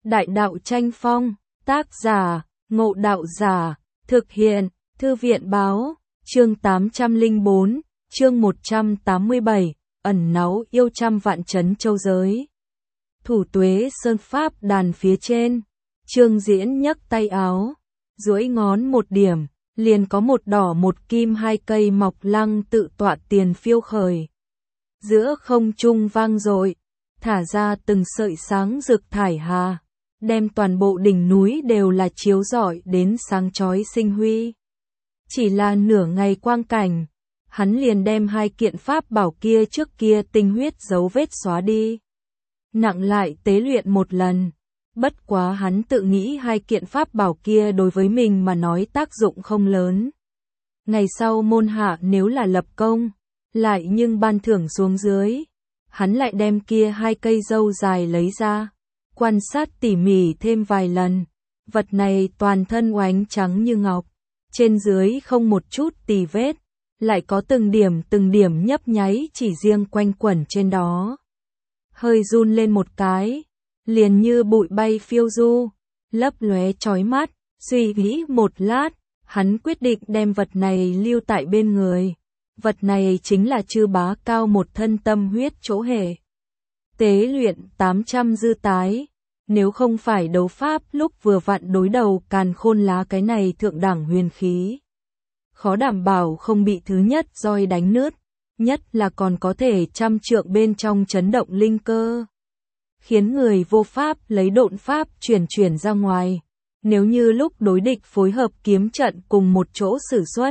Đại đạo tranh phong, tác giả, Ngộ Đạo Giả, thực hiện, Thư viện báo, chương 804, chương 187, ẩn náu yêu trăm vạn trấn châu giới. Thủ Tuế Sơn Pháp đàn phía trên, Trương Diễn nhấc tay áo, duỗi ngón một điểm, liền có một đỏ một kim hai cây mọc lăng tự tọa tiền phiêu khởi. Giữa không trung vang dội, thả ra từng sợi sáng rực thải hà, đem toàn bộ đỉnh núi đều là chiếu rọi đến sáng chói sinh huy. Chỉ là nửa ngày quang cảnh, hắn liền đem hai kiện pháp bảo kia trước kia tinh huyết dấu vết xóa đi. Nặng lại tế luyện một lần, bất quá hắn tự nghĩ hai kiện pháp bảo kia đối với mình mà nói tác dụng không lớn. Ngày sau môn hạ nếu là lập công, lại nhưng ban thưởng xuống dưới, hắn lại đem kia hai cây dâu dài lấy ra, quan sát tỉ mỉ thêm vài lần, vật này toàn thân oánh trắng như ngọc, trên dưới không một chút tì vết, lại có từng điểm nhấp nháy chỉ riêng quanh quẩn trên đó. Hơi run lên một cái, liền như bụi bay phiêu du, lấp lóe chói mắt, suy nghĩ một lát, hắn quyết định đem vật này lưu tại bên người. Vật này chính là Chư Bá Cao một thân tâm huyết chỗ hệ. Tế luyện 800 dư tái, nếu không phải đấu pháp lúc vừa vặn đối đầu Càn Khôn Lá cái này thượng đẳng huyền khí, khó đảm bảo không bị thứ nhất roi đánh nứt, nhất là còn có thể trăm trượng bên trong chấn động linh cơ, khiến người vô pháp lấy độn pháp chuyển ra ngoài. Nếu như lúc đối địch phối hợp kiếm trận cùng một chỗ sử xuất,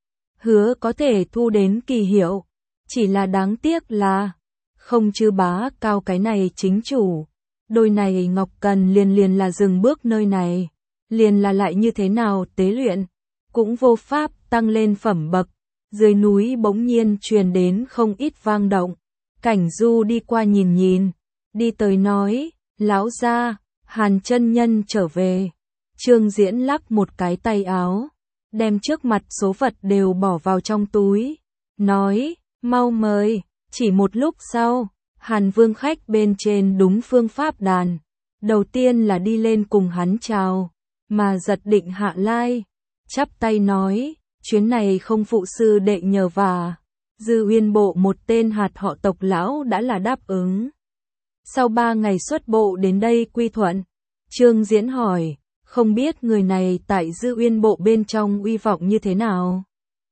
hứa có thể thu đến kỳ hiệu, chỉ là đáng tiếc là không Chư Bá Cao cái này chính chủ. Đôi này Ngọc Cần liền là dừng bước nơi này, liền là lại như thế nào tế luyện, cũng vô pháp tăng lên phẩm bậc. Dưới núi bỗng nhiên truyền đến không ít vang động, Cảnh Du đi qua nhìn, đi tới nói, lão gia, Hàn chân nhân trở về. Trương Diễn lắc một cái tay áo, đem trước mặt số vật đều bỏ vào trong túi, nói, mau mời. Chỉ một lúc sau, Hàn Vương khách bên trên đúng phương pháp đàn, đầu tiên là đi lên cùng hắn chào, mà giật định hạ lai, chắp tay nói, chuyến này không phụ sư đệ nhờ vả, Dư Uyên Bộ một tên hạt họ tộc lão đã là đáp ứng. Sau 3 ngày xuất bộ đến đây quy thuận, Trương Diễn hỏi, không biết người này tại Dư Uyên Bộ bên trong uy vọng như thế nào?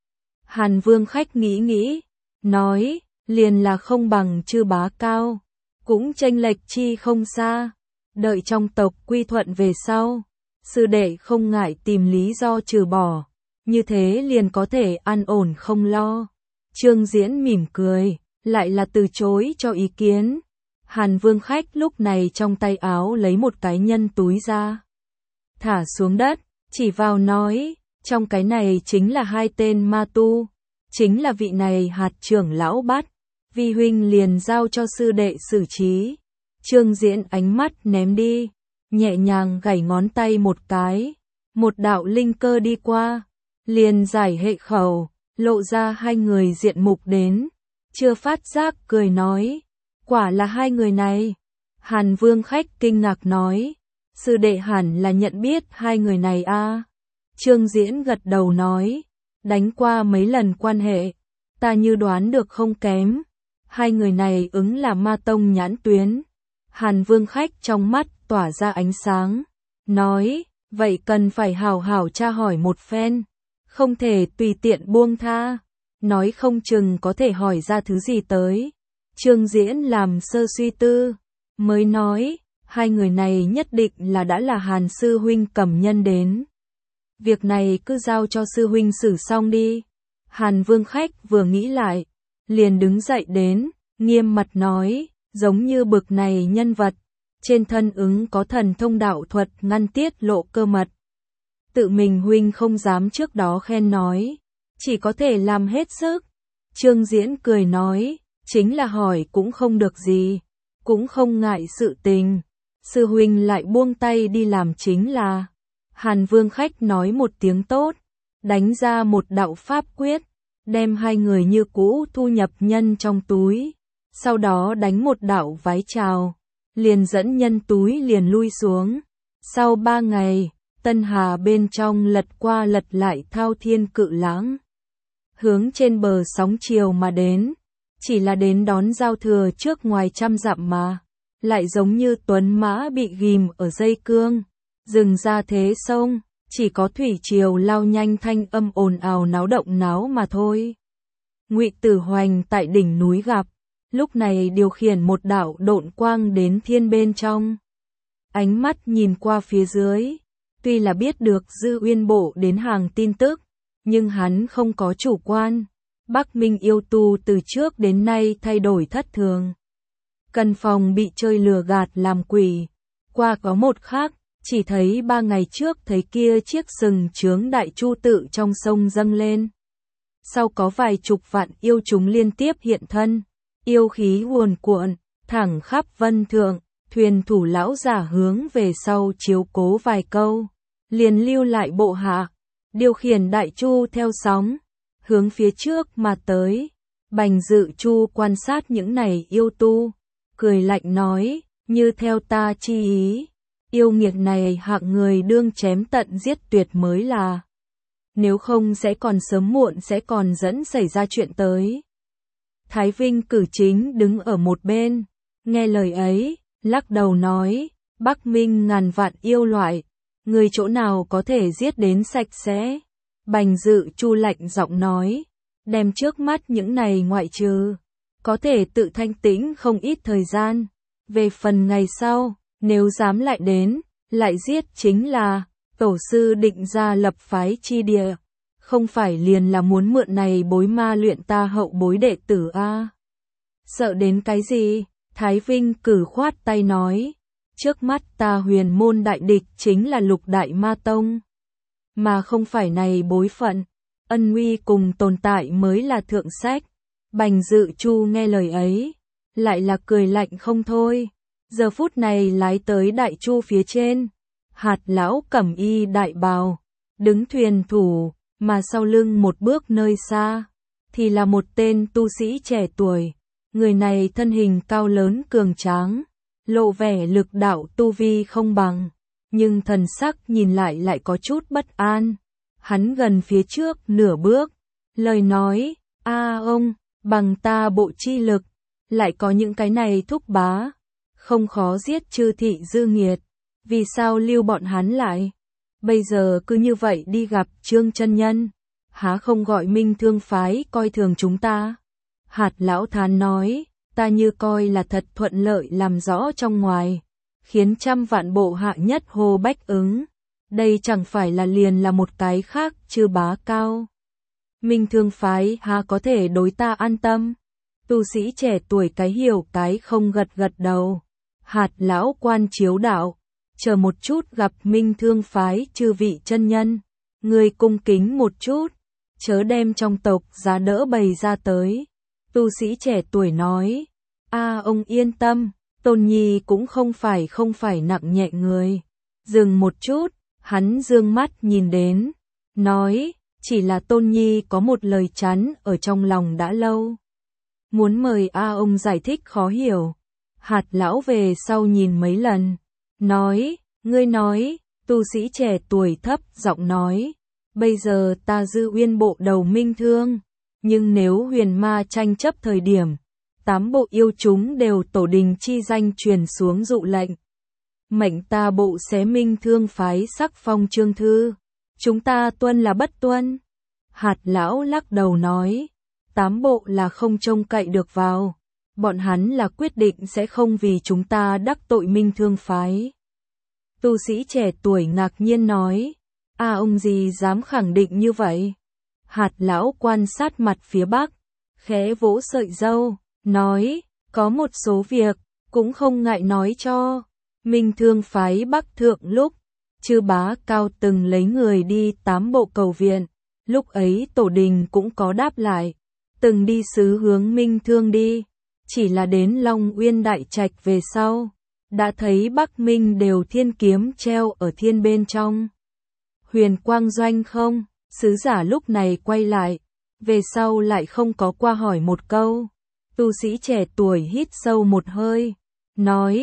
Hàn Vương khách nghĩ, nói, liền là không bằng Chư Bá Cao, cũng chênh lệch chi không xa, đợi trong tộc quy thuận về sau, sư đệ không ngại tìm lý do trừ bỏ, như thế liền có thể an ổn không lo. Trương Diễn mỉm cười, lại là từ chối cho ý kiến. Hàn Vương khách lúc này trong tay áo lấy một cái nhân túi ra, thả xuống đất, chỉ vào nói, trong cái này chính là 2 tên ma tu, chính là vị này hạt trưởng lão bắt, vi huynh liền giao cho sư đệ xử trí. Trương Diễn ánh mắt ném đi, nhẹ nhàng gảy ngón tay một cái, một đạo linh cơ đi qua, liền giải hệ khẩu, lộ ra 2 người diện mục đến, chưa phát giác cười nói, quả là 2 người này. Hàn Vương khách kinh ngạc nói, sư đệ hẳn là nhận biết 2 người này a. Trương Diễn gật đầu nói, đánh qua mấy lần quan hệ, ta như đoán được không kém. 2 người này ứng là ma tông nhãn tuyến. Hàn Vương khách trong mắt tỏa ra ánh sáng, nói, vậy cần phải hảo hảo tra hỏi một phen, không thể tùy tiện buông tha, nói không chừng có thể hỏi ra thứ gì tới. Trương Diễn làm sơ suy tư, mới nói, 2 người này nhất định là đã là Hàn sư huynh cầm nhân đến. Việc này cứ giao cho sư huynh xử xong đi. Hàn Vương khách vừa nghĩ lại, liền đứng dậy đến, nghiêm mặt nói, giống như bực này nhân vật, trên thân ứng có thần thông đạo thuật ngăn tiết lộ cơ mật. Tự mình huynh không dám trước đó khen nói, chỉ có thể làm hết sức. Trương Diễn cười nói, chính là hỏi cũng không được gì, cũng không ngại sự tình. Sư huynh lại buông tay đi làm chính là. Hàn Vương khách nói một tiếng tốt, đánh ra một đạo pháp quyết, đem 2 người như cũ thu nhập nhân trong túi, sau đó đánh một đạo vái chào, liền dẫn nhân túi liền lui xuống. Sau 3 ngày, Tân Hà bên trong lật qua lật lại thao thiên cự lãng. Hướng trên bờ sóng chiều mà đến, chỉ là đến đón giao thừa trước ngoài trăm dặm mà, lại giống như tuấn mã bị ghim ở dây cương, dừng ra thế sông, chỉ có thủy triều lao nhanh thanh âm ồn ào náo động náo mà thôi. Ngụy Tử Hoành tại đỉnh núi gặp, lúc này điều khiển một đạo độn quang đến thiên bên trong. Ánh mắt nhìn qua phía dưới, tuy là biết được Dư Uyên Bộ đến hàng tin tức, nhưng hắn không có chủ quan. Bắc Minh yêu tu từ trước đến nay thay đổi thất thường. Cần phòng bị chơi lừa gạt làm quỷ. Qua có một khác, chỉ thấy 3 ngày trước thấy kia chiếc sừng chướng đại chu tự trong sông dâng lên. Sau có vài chục vạn yêu chúng liên tiếp hiện thân, yêu khí cuồn cuộn, thẳng khắp vân thượng, thuyền thủ lão giả hướng về sau chiếu cố vài câu, liền lưu lại bộ hạ, điều khiển đại chu theo sóng, hướng phía trước mà tới. Bành Dự Chu quan sát những này yêu tu, cười lạnh nói, như theo ta chi ý, yêu nghiệt này hạng người đương chém tận giết tuyệt mới là. Nếu không sẽ còn sớm muộn sẽ còn dẫn xảy ra chuyện tới. Thái Vinh Cử Chính đứng ở một bên, nghe lời ấy, lắc đầu nói, Bắc Minh ngàn vạn yêu loại, người chỗ nào có thể giết đến sạch sẽ. Bành Dự Chu lạnh giọng nói, đem trước mắt những này ngoại trừ, có thể tự thanh tĩnh không ít thời gian. Về phần ngày sau, nếu dám lại đến, lại giết chính là, tổ sư định ra lập phái chi địa, không phải liền là muốn mượn này bối ma luyện ta hậu bối đệ tử a. Sợ đến cái gì? Thái Vinh Cử khoát tay nói, trước mắt ta huyền môn đại địch chính là Lục Đại Ma Tông, mà không phải này bối phận, ân uy cùng tồn tại mới là thượng sách. Bành Dự Chu nghe lời ấy, lại là cười lạnh không thôi. Giờ phút này lái tới đại chu phía trên, Hạt lão cẩm y đại bào, đứng thuyền thủ, mà sau lưng một bước nơi xa, thì là một tên tu sĩ trẻ tuổi. Người này thân hình cao lớn cường tráng, lộ vẻ lực đạo tu vi không bằng, nhưng thần sắc nhìn lại có chút bất an. Hắn gần phía trước nửa bước, lời nói, ông, bằng ta bộ chi lực, lại có những cái này thúc bá, không khó giết chư thị dư nghiệt, vì sao lưu bọn hắn lại? Bây giờ cứ như vậy đi gặp Trương chân nhân, há không gọi Minh Thương phái coi thường chúng ta? Hạt lão thán nói, ta như coi là thật thuận lợi làm rõ trong ngoài, khiến trăm vạn bộ hạ nhất hô bách ứng. Đây chẳng phải là liền là một cái khác chư bá cao. Minh Thương phái há có thể đối ta an tâm? Tu sĩ trẻ tuổi cái hiểu cái không gật gật đầu. Hạt lão quan chiếu đạo, chờ một chút gặp Minh Thương phái chư vị chân nhân, người cung kính một chút, chớ đem trong tộc giá đỡ bày ra tới. Tu sĩ trẻ tuổi nói, ông yên tâm, Tôn Nhi cũng không phải nặng nhẹ người. Dừng một chút, hắn dương mắt nhìn đến, nói, chỉ là Tôn Nhi có một lời chắn ở trong lòng đã lâu. Muốn mời ông giải thích khó hiểu. Hạt lão về sau nhìn mấy lần, nói, ngươi nói, tu sĩ trẻ tuổi thấp giọng nói, bây giờ ta Dư Uyên Bộ đầu Minh Thương, nhưng nếu huyền ma tranh chấp thời điểm, 8 bộ yêu chúng đều tổ đình chi danh truyền xuống dụ lệnh. Mệnh ta bộ xé Minh Thương phái sắc phong trương thư, chúng ta tuân là bất tuân. Hạt lão lắc đầu nói, 8 bộ là không trông cậy được vào, bọn hắn là quyết định sẽ không vì chúng ta đắc tội Minh Thương phái. Tu sĩ trẻ tuổi ngạc nhiên nói, ông gì dám khẳng định như vậy? Hạt lão quan sát mặt phía bắc, khẽ vỗ sợi râu, nói, có một số việc, cũng không ngại nói cho. Minh Thương phái bắc thượng lúc, chư bá cao từng lấy người đi 8 bộ cầu viện, lúc ấy tổ đình cũng có đáp lại, từng đi sứ hướng Minh Thương đi, chỉ là đến Long Uyên Đại Trạch về sau, đã thấy Bắc Minh đều thiên kiếm treo ở thiên bên trong. Huyền Quang Doanh không, sứ giả lúc này quay lại, về sau lại không có qua hỏi một câu. Tu sĩ trẻ tuổi hít sâu một hơi, nói,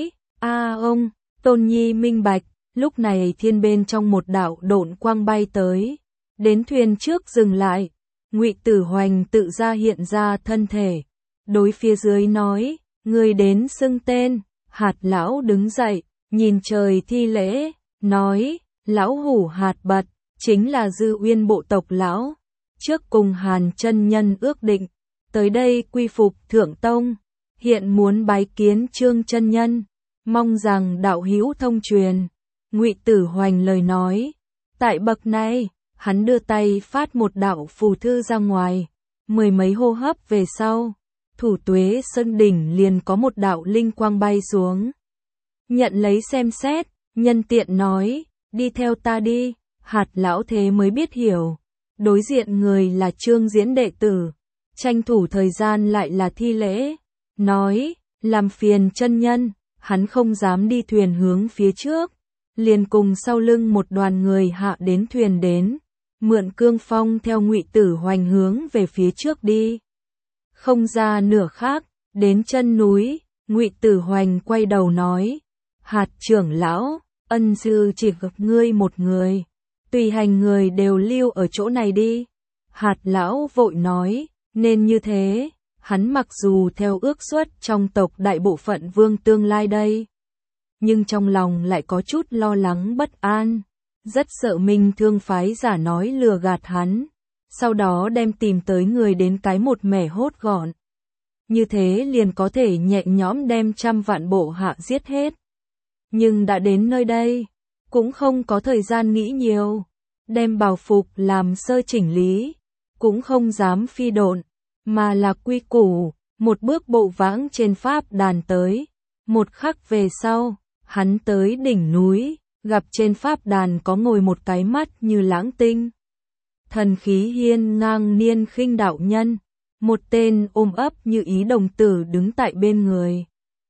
ông, Tôn Nhi minh bạch, lúc này thiên bên trong một đạo độn quang bay tới, đến thuyền trước dừng lại, Ngụy Tử Hoành tự ra hiện ra thân thể, đối phía dưới nói, người đến xưng tên, Hạt lão đứng dậy, nhìn trời thi lễ, nói, lão hủ Hạt Bật, chính là Dư Uyên bộ tộc lão, trước cùng Hàn chân nhân ước định, tới đây quy phục Thượng Tông, hiện muốn bái kiến Trương chân nhân, mong rằng đạo hữu thông truyền. Ngụy Tử Hoành lời nói, tại bậc này, hắn đưa tay phát một đạo phù thư ra ngoài, mười mấy hô hấp về sau, Thủ Tuế Sơn đỉnh liền có một đạo linh quang bay xuống. Nhận lấy xem xét, nhân tiện nói, đi theo ta đi, Hạt lão thế mới biết hiểu, đối diện người là Trương Diễn đệ tử, tranh thủ thời gian lại là thi lễ, nói, làm phiền chân nhân, hắn không dám đi thuyền hướng phía trước, liền cùng sau lưng một đoàn người hạ đến thuyền đến, mượn cương phong theo Ngụy Tử Hoành hướng về phía trước đi. Không ra nửa khác, đến chân núi, Ngụy Tử Hoành quay đầu nói, Hạt trưởng lão, ân sư chỉ gặp ngươi một người, tùy hành người đều lưu ở chỗ này đi. Hạt lão vội nói, nên như thế, hắn mặc dù theo ước suất trong tộc đại bộ phận vương tương lai đây, nhưng trong lòng lại có chút lo lắng bất an, rất sợ Minh Thương phái giả nói lừa gạt hắn, sau đó đem tìm tới người đến cái một mẻ hốt gọn. Như thế liền có thể nhẹ nhõm đem 100 vạn bộ hạ giết hết. Nhưng đã đến nơi đây, cũng không có thời gian nghĩ nhiều, đem bào phục làm sơ chỉnh lý, cũng không dám phi độn, mà là quy củ, một bước bộ vãng trên pháp đàn tới. Một khắc về sau, hắn tới đỉnh núi, gặp trên pháp đàn có ngồi một cái mắt như lãng tinh. Thần khí hiên ngang niên khinh đạo nhân, một tên ôm ấp như ý đồng tử đứng tại bên người.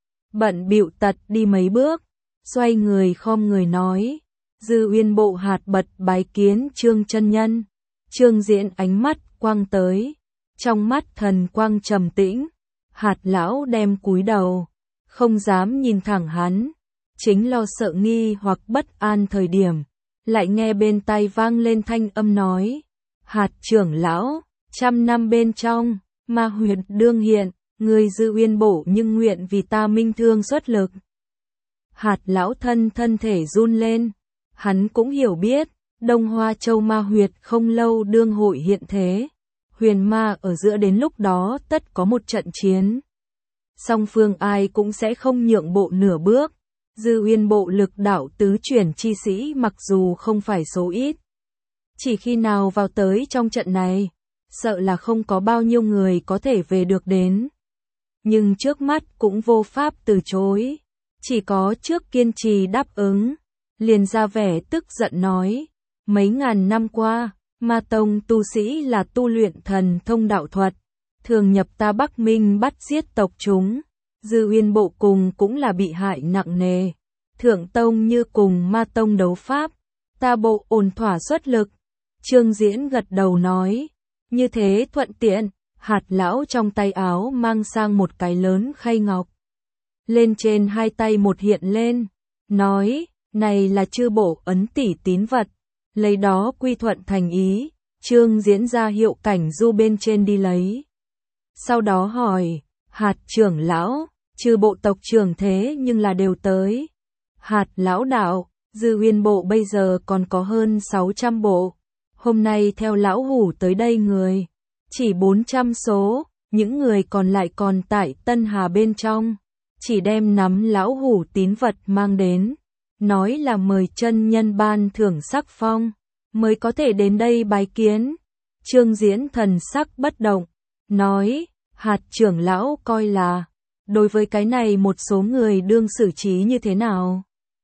Bận bịu tật đi mấy bước, xoay người khom người nói, Dư Uyên bộ Hạt Bật bái kiến Trương chân nhân. Trương Diễn ánh mắt quang tới, trong mắt thần quang trầm tĩnh, Hạt lão đem cúi đầu, không dám nhìn thẳng hắn, chính lo sợ nghi hoặc bất an thời điểm, lại nghe bên tai vang lên thanh âm nói, Hạt trưởng lão, 100 năm bên trong, ma huyệt đương hiện, người Dư Uyên bộ nhưng nguyện vì ta Minh Thương xuất lực. Hạt lão thân thể run lên, hắn cũng hiểu biết, Đông Hoa Châu ma huyệt không lâu đương hội hiện thế, huyền ma ở giữa đến lúc đó tất có một trận chiến. Song phương ai cũng sẽ không nhượng bộ nửa bước, Dư Uyên bộ lực đạo tứ chuyển chi sĩ mặc dù không phải số ít. Chỉ khi nào vào tới trong trận này, sợ là không có bao nhiêu người có thể về được đến. Nhưng trước mắt cũng vô pháp từ chối, chỉ có trước kiên trì đáp ứng, liền ra vẻ tức giận nói, mấy ngàn năm qua, Ma tông tu sĩ là tu luyện thần thông đạo thuật, thường nhập ta Bắc Minh bắt giết tộc chúng, Dư Uyên bộ cùng cũng là bị hại nặng nề. Thượng tông như cùng Ma tông đấu pháp, ta bộ ổn thỏa xuất lực. Trương Diễn gật đầu nói, như thế thuận tiện. Hạt lão trong tay áo mang sang một cái lớn khay ngọc, lên trên hai tay một hiện lên, nói, này là chư bộ ấn tỷ tín vật, lấy đó quy thuận thành ý. Trương Diễn ra hiệu cảnh du bên trên đi lấy. Sau đó hỏi, Hạt trưởng lão, chư bộ tộc trưởng thế nhưng là đều tới. Hạt lão đạo, Dư Uyên bộ bây giờ còn có hơn 600 bộ, hôm nay theo lão hủ tới đây người, chỉ 400 số, những người còn lại còn tại Tân Hà bên trong, chỉ đem nắm lão hủ tín vật mang đến, nói là mời chân nhân ban thưởng sắc phong, mới có thể đến đây bái kiến. Trương Diễn thần sắc bất động, nói, Hạt trưởng lão coi là, đối với cái này một số người đương xử trí như thế nào?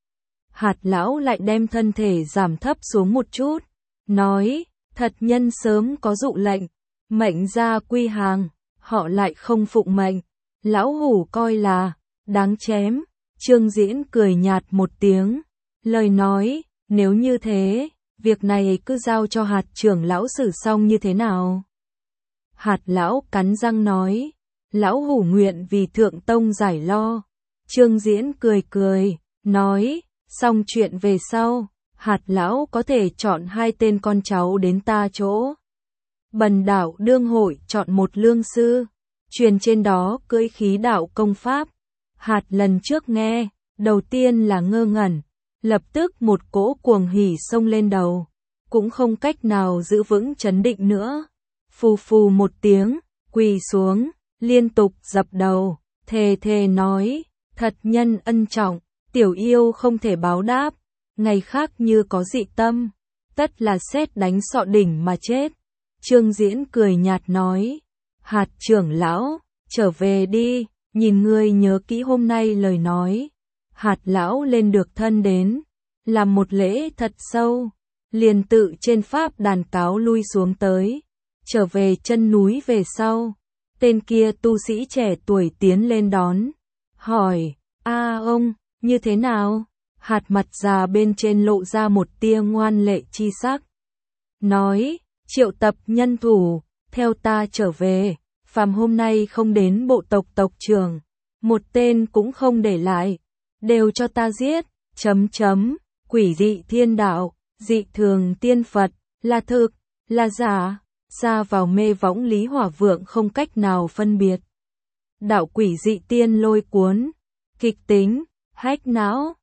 Hạt lão lại đem thân thể giảm thấp xuống một chút, nói, thật nhân sớm có dụ lệnh, mệnh ra quy hàng, họ lại không phụng mệnh, lão hủ coi là, đáng chém. Trương Diễn cười nhạt một tiếng, lời nói, nếu như thế, việc này cứ giao cho Hạt trưởng lão xử xong như thế nào? Hạt lão cắn răng nói, lão hủ nguyện vì thượng tông giải lo. Trương Diễn cười cười, nói, xong chuyện về sau, Hạt lão có thể chọn 2 tên con cháu đến ta chỗ. Bần đạo đương hội chọn một lương sư, truyền trên đó cưỡi khí đạo công pháp. Hạt lần trước nghe, đầu tiên là ngơ ngẩn, lập tức một cỗ cuồng hỉ xông lên đầu, cũng không cách nào giữ vững trấn định nữa. Phù phù một tiếng, quỳ xuống, liên tục dập đầu, thề thề nói, thật nhân ân trọng, tiểu yêu không thể báo đáp, ngày khác như có dị tâm, tất là sét đánh sọ đỉnh mà chết. Trương Diễn cười nhạt nói, Hạt trưởng lão, trở về đi, nhìn ngươi nhớ kỹ hôm nay lời nói. Hạt lão lên được thân đến, làm một lễ thật sâu, liền tự trên pháp đàn cáo lui xuống tới, trở về chân núi về sau. Tên kia tu sĩ trẻ tuổi tiến lên đón, hỏi, ông, như thế nào? Hạt mặt già bên trên lộ ra một tia ngoan lệ chi sắc. Nói, triệu tập nhân thủ, theo ta trở về, phàm hôm nay không đến bộ tộc tộc trưởng, một tên cũng không để lại, đều cho ta giết, quỷ dị thiên đạo, dị thường tiên Phật, là thực, là giả, ra vào mê võng Lý Hỏa Vượng không cách nào phân biệt. Đạo quỷ dị tiên lôi cuốn, kịch tính, hách não,